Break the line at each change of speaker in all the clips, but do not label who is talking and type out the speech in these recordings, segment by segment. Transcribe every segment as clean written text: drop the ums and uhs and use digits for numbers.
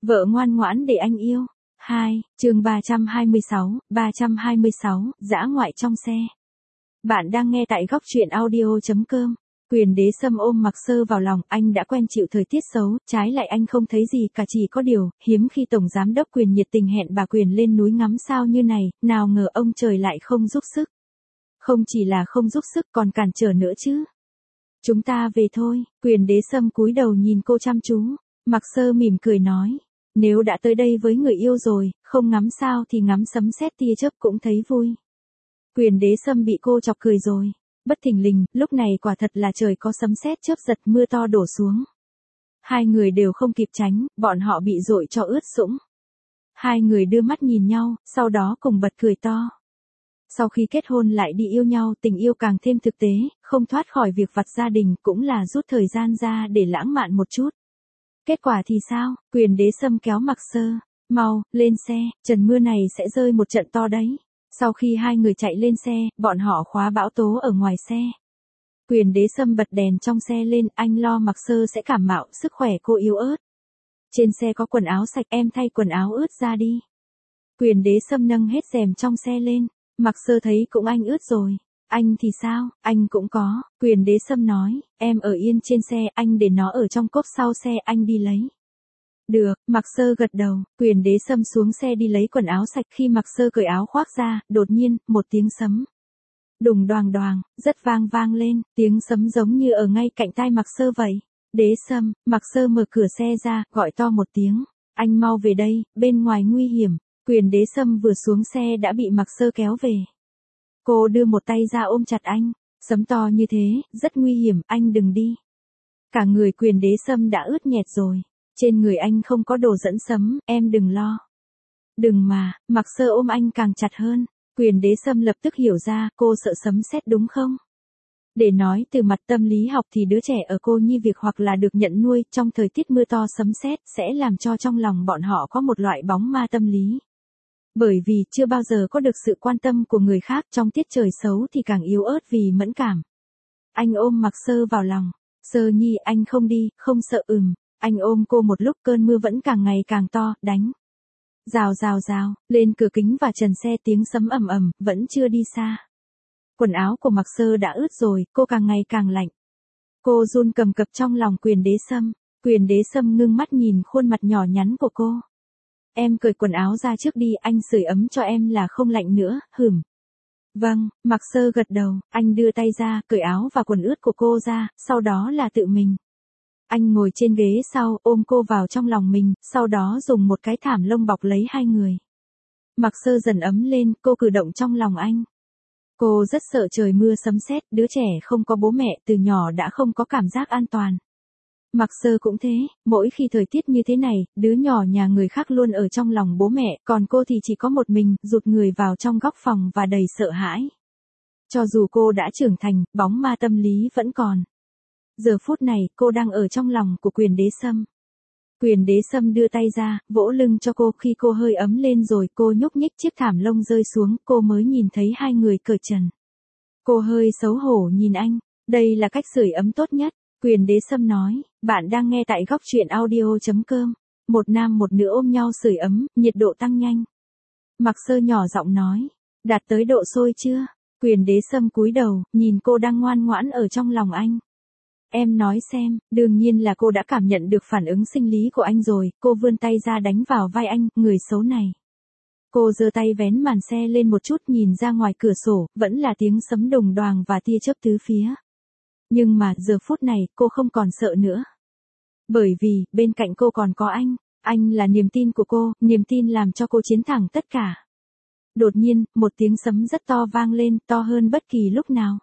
Vợ ngoan ngoãn để anh yêu. 2, chương 326, dã ngoại trong xe. Bạn đang nghe tại góc truyện audio.com. Quyền đế sâm ôm Mạc Sơ vào lòng, anh đã quen chịu thời tiết xấu, trái lại anh không thấy gì cả, chỉ có điều, hiếm khi Tổng Giám đốc Quyền nhiệt tình hẹn bà Quyền lên núi ngắm sao như này, nào ngờ ông trời lại không giúp sức. Không chỉ là không giúp sức còn cản trở nữa chứ. Chúng ta về thôi, Quyền đế sâm cúi đầu nhìn cô chăm chú. Mạc Sơ mỉm cười nói, nếu đã tới đây với người yêu rồi, không ngắm sao thì ngắm sấm sét tia chớp cũng thấy vui. Quyền đế sâm bị cô chọc cười rồi. Bất thình lình, lúc này quả thật là trời có sấm sét chớp giật, mưa to đổ xuống. Hai người đều không kịp tránh, bọn họ bị dội cho ướt sũng. Hai người đưa mắt nhìn nhau, sau đó cùng bật cười to. Sau khi kết hôn lại đi yêu nhau, tình yêu càng thêm thực tế, không thoát khỏi việc vặt gia đình, cũng là rút thời gian ra để lãng mạn một chút. Kết quả thì sao? Quyền đế sâm kéo Mạc Sơ, mau, lên xe, trần mưa này sẽ rơi một trận to đấy. Sau khi hai người chạy lên xe, bọn họ khóa bão tố ở ngoài xe. Quyền đế sâm bật đèn trong xe lên, anh lo Mạc Sơ sẽ cảm mạo, sức khỏe cô yếu ớt. Trên xe có quần áo sạch, em thay quần áo ướt ra đi. Quyền đế sâm nâng hết rèm trong xe lên, Mạc Sơ thấy cũng anh ướt rồi. Anh thì sao, anh cũng có, Quyền đế sâm nói, em ở yên trên xe, anh để nó ở trong cốp sau xe, anh đi lấy. Được, Mạc Sơ gật đầu, Quyền đế sâm xuống xe đi lấy quần áo sạch. Khi Mạc Sơ cởi áo khoác ra, đột nhiên, một tiếng sấm. Đùng đoàng đoàng, rất vang lên, tiếng sấm giống như ở ngay cạnh tai Mạc Sơ vậy. Đế sâm, Mạc Sơ mở cửa xe ra, gọi to một tiếng, anh mau về đây, bên ngoài nguy hiểm. Quyền đế sâm vừa xuống xe đã bị Mạc Sơ kéo về. Cô đưa một tay ra ôm chặt anh, sấm to như thế, rất nguy hiểm, anh đừng đi. Cả người Quyền đế sâm đã ướt nhẹp rồi. Trên người anh không có đồ dẫn sấm, em đừng lo. Đừng mà, Mạc Sơ ôm anh càng chặt hơn. Quyền đế sâm lập tức hiểu ra, cô sợ sấm sét đúng không? Để nói từ mặt tâm lý học thì đứa trẻ ở cô nhi việc hoặc là được nhận nuôi trong thời tiết mưa to sấm sét sẽ làm cho trong lòng bọn họ có một loại bóng ma tâm lý. Bởi vì chưa bao giờ có được sự quan tâm của người khác, trong tiết trời xấu thì càng yếu ớt vì mẫn cảm. Anh ôm Mạc Sơ vào lòng. Sơ nhi, anh không đi, không sợ. Anh ôm cô một lúc, cơn mưa vẫn càng ngày càng to, đánh. Rào rào rào, lên cửa kính và trần xe tiếng sấm ầm ầm, vẫn chưa đi xa. Quần áo của Mạc Sơ đã ướt rồi, cô càng ngày càng lạnh. Cô run cầm cập trong lòng Quyền đế sâm. Quyền đế sâm ngưng mắt nhìn khuôn mặt nhỏ nhắn của cô. Em cởi quần áo ra trước đi, anh sưởi ấm cho em là không lạnh nữa, Vâng, Mạc Sơ gật đầu, anh đưa tay ra, cởi áo và quần ướt của cô ra, sau đó là tự mình. Anh ngồi trên ghế sau, ôm cô vào trong lòng mình, sau đó dùng một cái thảm lông bọc lấy hai người. Mạc Sơ dần ấm lên, cô cử động trong lòng anh. Cô rất sợ trời mưa sấm sét, đứa trẻ không có bố mẹ từ nhỏ đã không có cảm giác an toàn. Mạc Sơ cũng thế, mỗi khi thời tiết như thế này, đứa nhỏ nhà người khác luôn ở trong lòng bố mẹ, còn cô thì chỉ có một mình, rụt người vào trong góc phòng và đầy sợ hãi. Cho dù cô đã trưởng thành, bóng ma tâm lý vẫn còn. Giờ phút này, cô đang ở trong lòng của Quyền đế sâm. Quyền đế sâm đưa tay ra, vỗ lưng cho cô. Khi cô hơi ấm lên rồi, cô nhúc nhích chiếc thảm lông rơi xuống, cô mới nhìn thấy hai người cởi trần. Cô hơi xấu hổ nhìn anh, đây là cách sưởi ấm tốt nhất. Quyền đế sâm nói, bạn đang nghe tại góc truyện audio.com. Một nam một nữ ôm nhau sưởi ấm, nhiệt độ tăng nhanh. Mạc Sơ nhỏ giọng nói, đạt tới độ sôi chưa? Quyền đế sâm cúi đầu, nhìn cô đang ngoan ngoãn ở trong lòng anh. Em nói xem, đương nhiên là cô đã cảm nhận được phản ứng sinh lý của anh rồi, cô vươn tay ra đánh vào vai anh, người xấu này. Cô giơ tay vén màn xe lên một chút, nhìn ra ngoài cửa sổ, vẫn là tiếng sấm đùng đoàng và tia chớp tứ phía. Nhưng mà giờ phút này, cô không còn sợ nữa. Bởi vì, bên cạnh cô còn có anh là niềm tin của cô, niềm tin làm cho cô chiến thắng tất cả. Đột nhiên, một tiếng sấm rất to vang lên, to hơn bất kỳ lúc nào.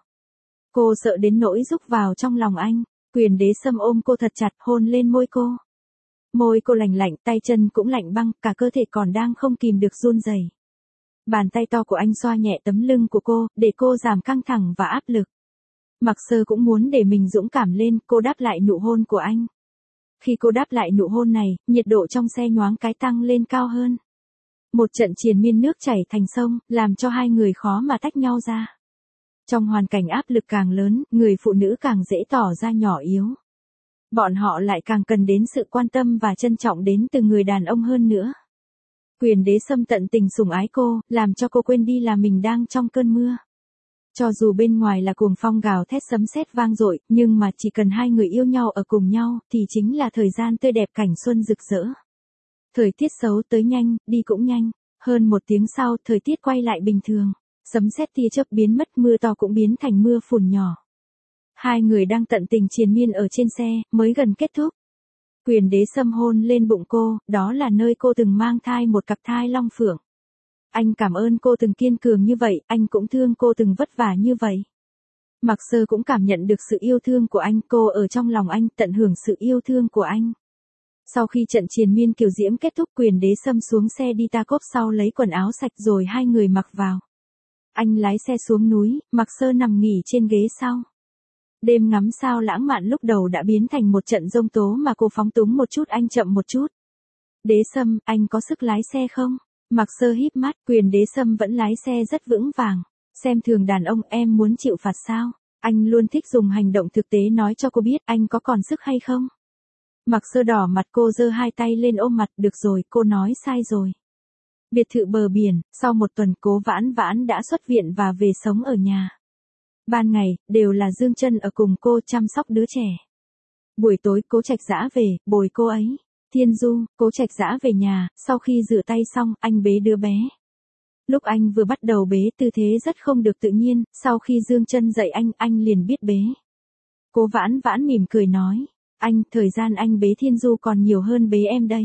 Cô sợ đến nỗi rúc vào trong lòng anh. Quyền đế sâm ôm cô thật chặt, hôn lên môi cô. Môi cô lạnh lạnh, tay chân cũng lạnh băng, cả cơ thể còn đang không kìm được run rẩy. Bàn tay to của anh xoa nhẹ tấm lưng của cô, để cô giảm căng thẳng và áp lực. Mạc Sơ cũng muốn để mình dũng cảm lên, cô đáp lại nụ hôn của anh. Khi cô đáp lại nụ hôn này, nhiệt độ trong xe nhoáng cái tăng lên cao hơn. Một trận triền miên nước chảy thành sông, làm cho hai người khó mà tách nhau ra. Trong hoàn cảnh áp lực càng lớn, người phụ nữ càng dễ tỏ ra nhỏ yếu. Bọn họ lại càng cần đến sự quan tâm và trân trọng đến từ người đàn ông hơn nữa. Quyền đế sâm tận tình sủng ái cô, làm cho cô quên đi là mình đang trong cơn mưa. Cho dù bên ngoài là cuồng phong gào thét sấm sét vang dội, nhưng mà chỉ cần hai người yêu nhau ở cùng nhau, thì chính là thời gian tươi đẹp cảnh xuân rực rỡ. Thời tiết xấu tới nhanh, đi cũng nhanh. Hơn 1 tiếng sau, thời tiết quay lại bình thường. Sấm sét tia chớp biến mất, mưa to cũng biến thành mưa phùn nhỏ. Hai người đang tận tình triền miên ở trên xe, mới gần kết thúc. Quyền đế sâm hôn lên bụng cô, đó là nơi cô từng mang thai một cặp thai long phượng. Anh cảm ơn cô từng kiên cường như vậy, anh cũng thương cô từng vất vả như vậy. Mạc Sơ cũng cảm nhận được sự yêu thương của anh, cô ở trong lòng anh, tận hưởng sự yêu thương của anh. Sau khi trận triền miên kiều diễm kết thúc, quyền đế sâm xuống xe đi ta cốp sau lấy quần áo sạch rồi hai người mặc vào. Anh lái xe xuống núi, Mạc Sơ nằm nghỉ trên ghế sau. Đêm ngắm sao lãng mạn lúc đầu đã biến thành một trận giông tố mà cô phóng túng một chút, anh chậm một chút. Đế sâm, anh có sức lái xe không? Mạc Sơ híp mắt, quyền đế sâm vẫn lái xe rất vững vàng. Xem thường đàn ông, em muốn chịu phạt sao? Anh luôn thích dùng hành động thực tế nói cho cô biết anh có còn sức hay không? Mạc Sơ đỏ mặt, cô giơ hai tay lên ôm mặt, được rồi, cô nói sai rồi. Biệt thự bờ biển, sau 1 tuần Cố Vãn Vãn đã xuất viện và về sống ở nhà. Ban ngày, đều là Dương Trân ở cùng cô chăm sóc đứa trẻ. Buổi tối Cố Trạch Dã về, bồi cô ấy. Thiên Du, Cố Trạch Dã về nhà, sau khi rửa tay xong, anh bế đứa bé. Lúc anh vừa bắt đầu bế, tư thế rất không được tự nhiên, sau khi Dương Trân dạy anh liền biết bế. Cố Vãn Vãn mỉm cười nói, anh, thời gian anh bế Thiên Du còn nhiều hơn bế em đấy.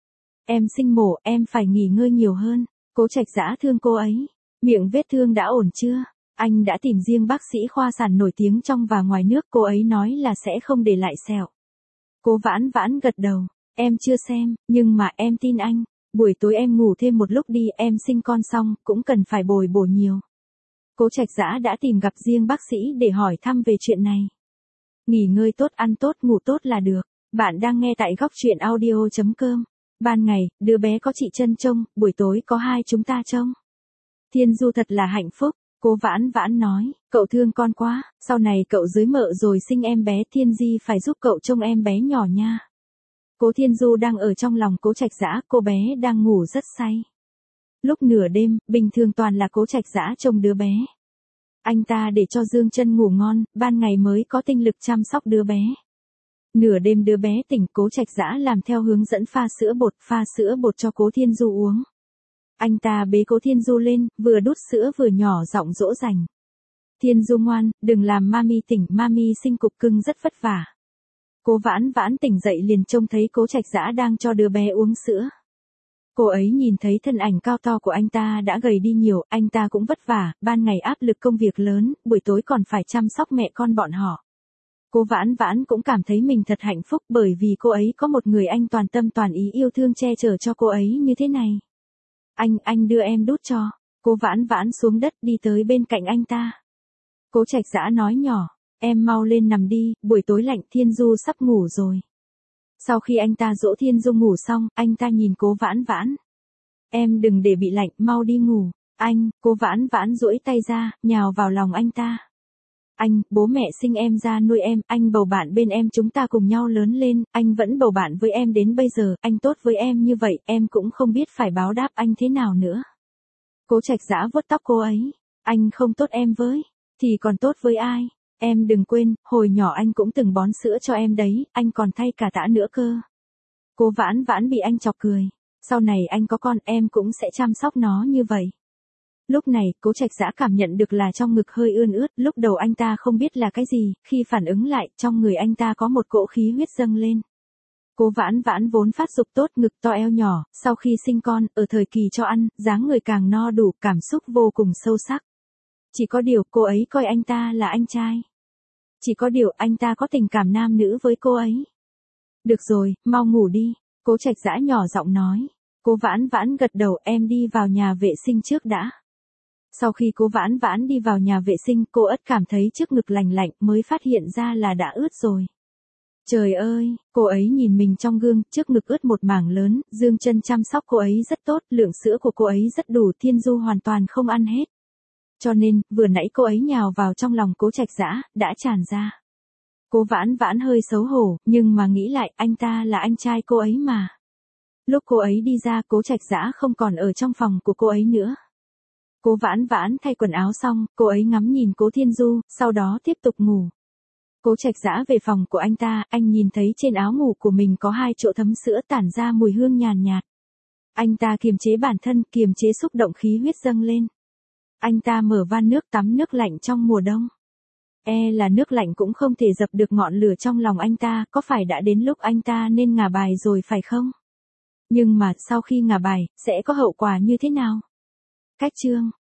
Em sinh mổ, em phải nghỉ ngơi nhiều hơn. Cố Trạch Dã thương cô ấy. Miệng vết thương đã ổn chưa? Anh đã tìm riêng bác sĩ khoa sản nổi tiếng trong và ngoài nước, cô ấy nói là sẽ không để lại sẹo. Cố Vãn Vãn gật đầu. Em chưa xem, nhưng mà em tin anh. Buổi tối em ngủ thêm một lúc đi, em sinh con xong, cũng cần phải bồi bổ nhiều. Cố Trạch Dã đã tìm gặp riêng bác sĩ để hỏi thăm về chuyện này. Nghỉ ngơi tốt, ăn tốt, ngủ tốt là được. Bạn đang nghe tại góc truyện audio.com. Ban ngày, đứa bé có chị Trân trông, buổi tối có hai chúng ta trông. Thiên Du thật là hạnh phúc, Cố Vãn Vãn nói, cậu thương con quá, sau này cậu cưới mợ rồi sinh em bé, Thiên Di phải giúp cậu trông em bé nhỏ nha. Cố Thiên Du đang ở trong lòng Cố Trạch Dã, cô bé đang ngủ rất say. Lúc nửa đêm, bình thường toàn là Cố Trạch Dã trông đứa bé. Anh ta để cho Dương Trân ngủ ngon, ban ngày mới có tinh lực chăm sóc đứa bé. Nửa đêm đứa bé tỉnh, Cố Trạch Dã làm theo hướng dẫn pha sữa bột cho Cố Thiên Du uống. Anh ta bế Cố Thiên Du lên, vừa đút sữa vừa nhỏ giọng dỗ dành. Thiên Du ngoan, đừng làm mami tỉnh, mami sinh cục cưng rất vất vả. Cố Vãn Vãn tỉnh dậy liền trông thấy Cố Trạch Dã đang cho đứa bé uống sữa. Cô ấy nhìn thấy thân ảnh cao to của anh ta đã gầy đi nhiều, anh ta cũng vất vả, ban ngày áp lực công việc lớn, buổi tối còn phải chăm sóc mẹ con bọn họ. Cố Vãn Vãn cũng cảm thấy mình thật hạnh phúc bởi vì cô ấy có một người anh toàn tâm toàn ý yêu thương che chở cho cô ấy như thế này. Anh đưa em đút cho. Cố Vãn Vãn xuống đất đi tới bên cạnh anh ta. Cố Trạch Dã nói nhỏ, em mau lên nằm đi, buổi tối lạnh, Thiên Du sắp ngủ rồi. Sau khi anh ta dỗ Thiên Du ngủ xong, anh ta nhìn Cố Vãn Vãn. Em đừng để bị lạnh, mau đi ngủ. Anh, Cố Vãn Vãn duỗi tay ra, nhào vào lòng anh ta. Anh, bố mẹ sinh em ra nuôi em, anh bầu bạn bên em, chúng ta cùng nhau lớn lên, anh vẫn bầu bạn với em đến bây giờ, anh tốt với em như vậy, em cũng không biết phải báo đáp anh thế nào nữa. Cố Trạch Dã vuốt tóc cô ấy, anh không tốt em với, thì còn tốt với ai? Em đừng quên, hồi nhỏ anh cũng từng bón sữa cho em đấy, anh còn thay cả tã nữa cơ. Cố Vãn Vãn bị anh chọc cười, sau này anh có con em cũng sẽ chăm sóc nó như vậy. Lúc này, Cố Trạch Dã cảm nhận được là trong ngực hơi ươn ướt, lúc đầu anh ta không biết là cái gì, khi phản ứng lại, trong người anh ta có một cỗ khí huyết dâng lên. Cố Vãn Vãn vốn phát dục tốt, ngực to eo nhỏ, sau khi sinh con, ở thời kỳ cho ăn, dáng người càng no đủ, cảm xúc vô cùng sâu sắc. Chỉ có điều, cô ấy coi anh ta là anh trai. Chỉ có điều, anh ta có tình cảm nam nữ với cô ấy. Được rồi, mau ngủ đi, Cố Trạch Dã nhỏ giọng nói. Cố Vãn Vãn gật đầu, em đi vào nhà vệ sinh trước đã. Sau khi Cố Vãn Vãn đi vào nhà vệ sinh, cô ất cảm thấy trước ngực lành lạnh mới phát hiện ra là đã ướt rồi. Trời ơi, cô ấy nhìn mình trong gương, trước ngực ướt một mảng lớn, Dương Trân chăm sóc cô ấy rất tốt, lượng sữa của cô ấy rất đủ, Thiên Du hoàn toàn không ăn hết. Cho nên, vừa nãy cô ấy nhào vào trong lòng Cố Trạch Dã, đã tràn ra. Cố Vãn Vãn hơi xấu hổ, nhưng mà nghĩ lại, anh ta là anh trai cô ấy mà. Lúc cô ấy đi ra, Cố Trạch Dã không còn ở trong phòng của cô ấy nữa. Cố Vãn Vãn thay quần áo xong, cô ấy ngắm nhìn Cố Thiên Du, sau đó tiếp tục ngủ. Cố Trạch Dã về phòng của anh ta, anh nhìn thấy trên áo ngủ của mình có 2 chỗ thấm sữa tản ra mùi hương nhàn nhạt. Anh ta kiềm chế bản thân, kiềm chế xúc động khí huyết dâng lên. Anh ta mở van nước tắm nước lạnh trong mùa đông. Là nước lạnh cũng không thể dập được ngọn lửa trong lòng anh ta, có phải đã đến lúc anh ta nên ngả bài rồi phải không? Nhưng mà, sau khi ngả bài, sẽ có hậu quả như thế nào? Cách chương